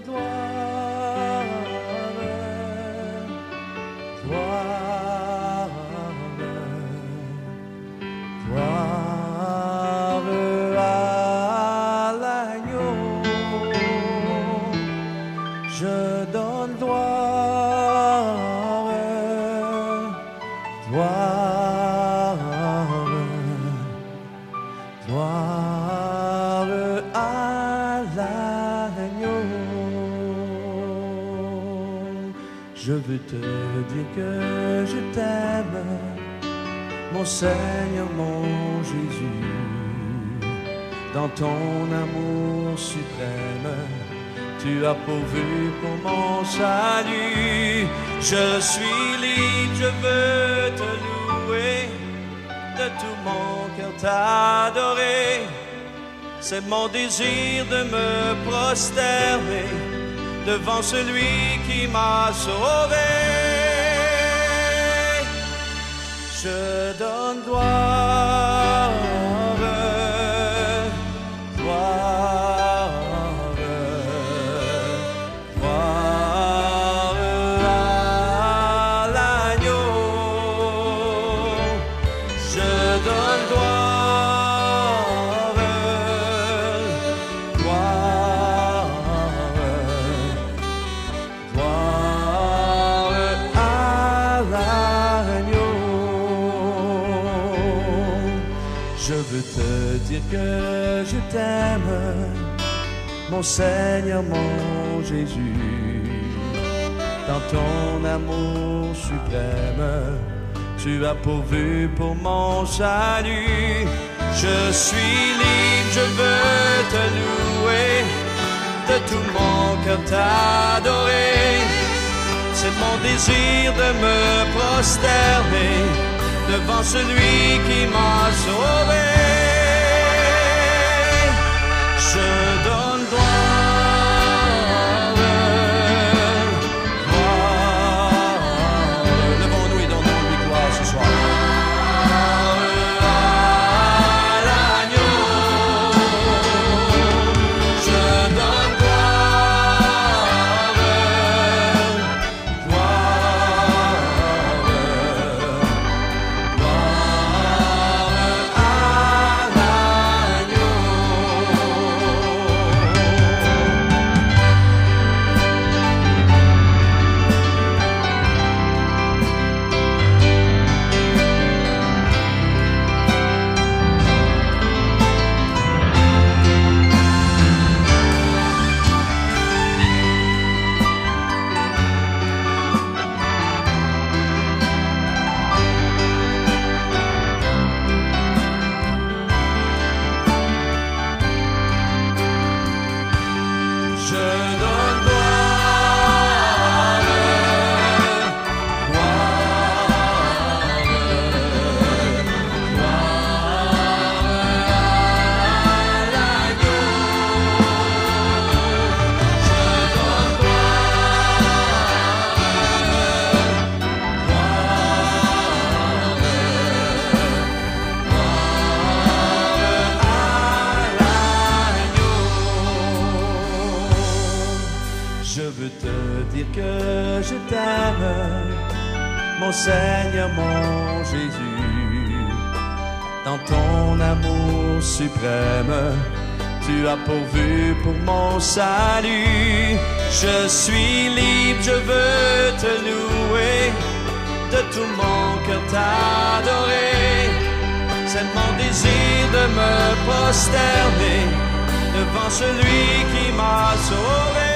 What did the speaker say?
gloire, gloire, gloire à l'agneau. Je donne gloire, gloire, gloire à l'agneau. Je veux te dire que je t'aime, mon Seigneur, mon Jésus. Dans ton amour suprême, tu as pourvu pour mon salut. Je suis libre, je veux te louer, de tout mon cœur t'adorer. C'est mon désir de me prosterner devant celui qui m'a sauvé. Je donne gloire, gloire, gloire à l'agneau. Je donne gloire, gloire, gloire à l'agneau. Je veux te dire que je t'aime, mon Seigneur, mon Jésus. Dans ton amour suprême, tu as pourvu pour mon salut. Je suis libre, je veux te louer, de tout mon cœur t'adorer. C'est mon désir de me prosterner devant celui qui m'a sauvé. Je donne gloire, gloire. Levons-nous et donnons-lui gloire ce soir. Je veux te dire que je t'aime, mon Seigneur, mon Jésus. Dans ton amour suprême, tu as pourvu pour mon salut. Je suis libre, je veux te louer, de tout mon cœur t'adorer. C'est mon désir de me prosterner devant celui qui m'a sauvé.